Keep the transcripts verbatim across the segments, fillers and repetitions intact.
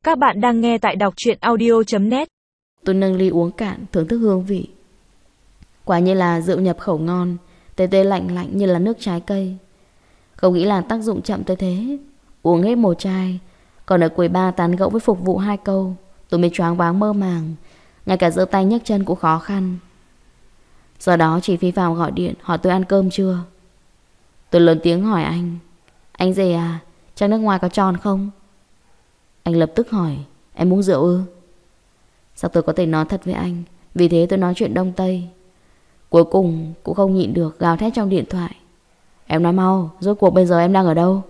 Các bạn đang nghe tại đọc truyện audio chấm net. Tôi nâng ly uống cạn, thưởng thức hương vị. Quả như là rượu nhập khẩu ngon, tê tê lạnh lạnh như là nước trái cây. Không nghĩ là tác dụng chậm tới thế. Uống hết một chai, còn ở quầy bar tán gẫu với phục vụ hai câu, tôi mới choáng váng mơ màng, ngay cả giơ tay nhấc chân cũng khó khăn. Sau đó chị Phi Phạm gọi điện hỏi tôi ăn cơm chưa. Tôi lớn tiếng hỏi anh: Anh rể à, chai nước ngoài có tròn không? Anh lập tức hỏi: Em uống rượu ư? Sao tôi có thể nói thật với anh? Vì thế tôi nói chuyện Đông Tây. Cuối cùng cũng không nhịn được, gào thét trong điện thoại: Em nói mau, rốt cuộc bây giờ em đang ở đâu?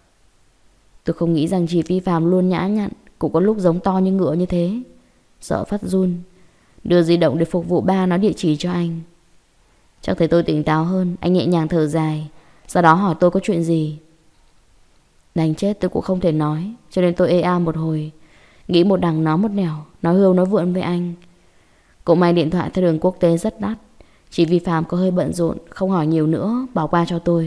Tôi không nghĩ rằng chị Phi Phạm luôn nhã nhặn, cũng có lúc giống to như ngựa như thế. Sợ phát run, đưa di động để phục vụ ba nói địa chỉ cho anh. Chắc thấy tôi tỉnh táo hơn, anh nhẹ nhàng thở dài, sau đó hỏi tôi có chuyện gì. Đánh chết tôi cũng không thể nói, cho nên tôi ê a một hồi, nghĩ một đằng nói một nẻo, nói hưu nói vượn với anh. Cũng may điện thoại theo đường quốc tế rất đắt, chị Vi Phạm có hơi bận rộn, không hỏi nhiều nữa, bỏ qua cho tôi.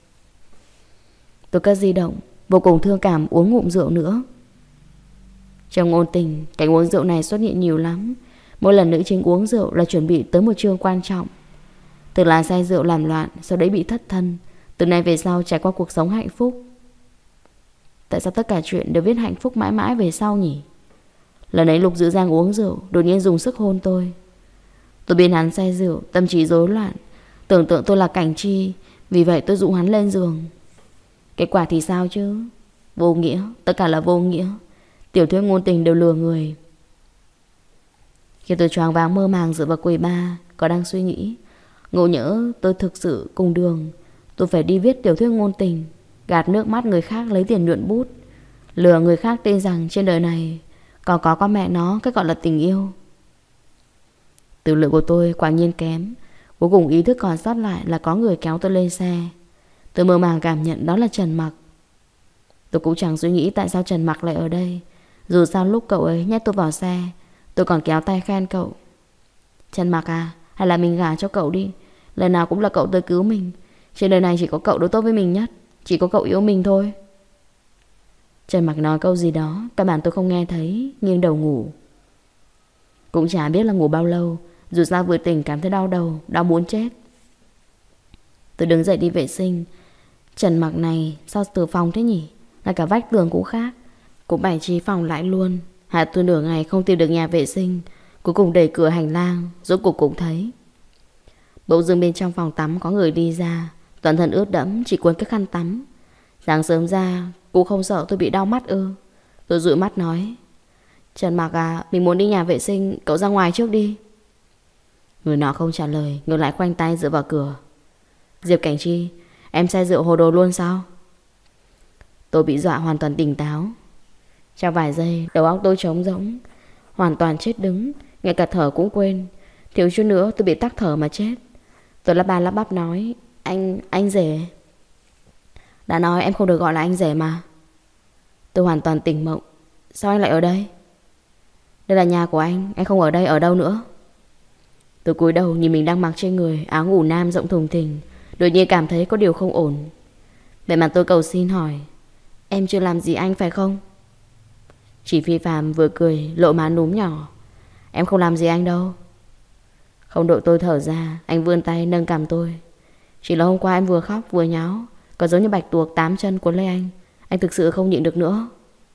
Tôi cất di động, vô cùng thương cảm uống ngụm rượu nữa. Trong ngôn tình, cảnh uống rượu này xuất hiện nhiều lắm. Mỗi lần nữ chính uống rượu là chuẩn bị tới một chương quan trọng. Từ là say rượu làm loạn, sau đấy bị thất thân, từ nay về sau trải qua cuộc sống hạnh phúc. Tại sao tất cả chuyện đều viết hạnh phúc mãi mãi về sau nhỉ? Lần ấy Lục Dữ Giang uống rượu, đột nhiên dùng sức hôn tôi. Tôi biết hắn say rượu, tâm trí rối loạn, tưởng tượng tôi là Cảnh Chi, vì vậy tôi dụ hắn lên giường. Kết quả thì sao chứ? Vô nghĩa, tất cả là vô nghĩa. Tiểu thuyết ngôn tình đều lừa người. Khi tôi choáng váng mơ màng dựa vào quầy bar, có đang suy nghĩ, ngộ nhỡ tôi thực sự cùng đường, tôi phải đi viết tiểu thuyết ngôn tình, gạt nước mắt người khác lấy tiền nhuận bút, lừa người khác tin rằng trên đời này còn có con mẹ nó cái gọi là tình yêu. Tư lượng của tôi quả nhiên kém. Cuối cùng ý thức còn sót lại là có người kéo tôi lên xe. Tôi mơ màng cảm nhận đó là Trần Mặc. Tôi cũng chẳng suy nghĩ tại sao Trần Mặc lại ở đây. Dù sao lúc cậu ấy nhét tôi vào xe, tôi còn kéo tay khen cậu: Trần Mặc à, hay là mình gả cho cậu đi. Lần nào cũng là cậu tới cứu mình. Trên đời này chỉ có cậu đối tốt với mình nhất, chỉ có cậu yêu mình thôi. Trần Mặc nói câu gì đó, căn bản tôi không nghe thấy, nghiêng đầu ngủ. Cũng chả biết là ngủ bao lâu, dù sao vừa tỉnh cảm thấy đau đầu, đau muốn chết. Tôi đứng dậy đi vệ sinh. Trần Mặc này sao từ phòng thế nhỉ? Ngay cả vách tường cũng khác, cũng bày trí phòng lại luôn. Hạ tôi nửa ngày không tìm được nhà vệ sinh, cuối cùng đẩy cửa hành lang, rốt cuộc cũng thấy. Bỗng dưng bên trong phòng tắm có người đi ra, toàn thân ướt đẫm, chỉ quấn cái khăn tắm. Sáng sớm ra cũng không sợ tôi bị đau mắt ư? Tôi dụi mắt nói: Trần Mặc à, mình muốn đi nhà vệ sinh, cậu ra ngoài trước đi. Người nọ không trả lời, ngược lại khoanh tay dựa vào cửa. Diệp Cảnh Chi, em say rượu hồ đồ luôn sao? Tôi bị dọa hoàn toàn tỉnh táo. Trong vài giây, đầu óc tôi trống rỗng, hoàn toàn chết đứng, ngay cả thở cũng quên. Thiếu chút nữa tôi bị tắc thở mà chết. Tôi lắp ba lắp bắp nói: Anh, anh rể. Đã nói em không được gọi là anh rể mà. Tôi hoàn toàn tỉnh mộng. Sao anh lại ở đây? Đây là nhà của anh, anh không ở đây ở đâu nữa? Tôi cúi đầu nhìn mình đang mặc trên người áo ngủ nam rộng thùng thình, đột nhiên cảm thấy có điều không ổn. Vậy mà tôi cầu xin hỏi: Em chưa làm gì anh phải không? Chỉ Phi Phạm vừa cười lộ má núm nhỏ: Em không làm gì anh đâu. Không đợi tôi thở ra, anh vươn tay nâng cằm tôi. Chỉ là hôm qua em vừa khóc vừa nháo, có giống như bạch tuộc tám chân cuốn lấy anh. Anh thực sự không nhịn được nữa.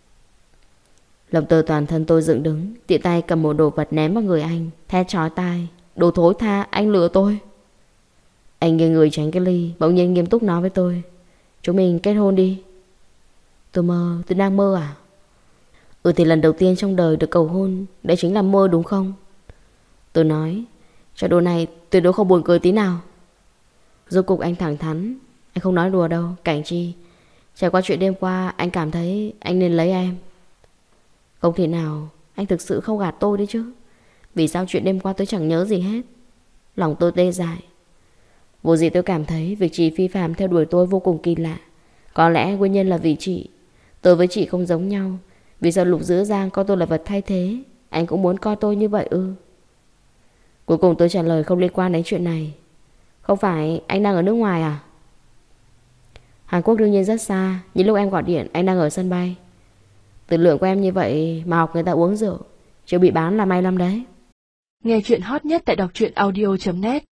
Lồng tơ toàn thân tôi dựng đứng, tiện tay cầm một đồ vật ném vào người anh, thét chói tai: Đồ thối tha, anh lừa tôi. Anh nghiêng người tránh cái ly, bỗng nhiên nghiêm túc nói với tôi: Chúng mình kết hôn đi. Tôi mơ, tôi đang mơ à? Ừ thì lần đầu tiên trong đời được cầu hôn, đấy chính là mơ đúng không? Tôi nói: Cho đồ này tuyệt đối không buồn cười tí nào. Rốt cục anh thẳng thắn: Anh không nói đùa đâu, Cảnh Chi. Trải qua chuyện đêm qua, anh cảm thấy anh nên lấy em. Không thể nào, anh thực sự không gạt tôi đấy chứ. Vì sao chuyện đêm qua tôi chẳng nhớ gì hết? Lòng tôi tê dại. Vô gì tôi cảm thấy việc chị Phi Phạm theo đuổi tôi vô cùng kỳ lạ. Có lẽ nguyên nhân là vì chị. Tôi với chị không giống nhau. Vì sao Lục Dữ Giang coi tôi là vật thay thế, anh cũng muốn coi tôi như vậy ư? Cuối cùng tôi trả lời không liên quan đến chuyện này. Không phải anh đang ở nước ngoài à? Hàn Quốc đương nhiên rất xa, nhưng lúc em gọi điện anh đang ở sân bay. Tử lượng của em như vậy mà học người ta uống rượu, chưa bị bán là may lắm đấy. Nghe chuyện hot nhất tại đọc truyện audio chấm net.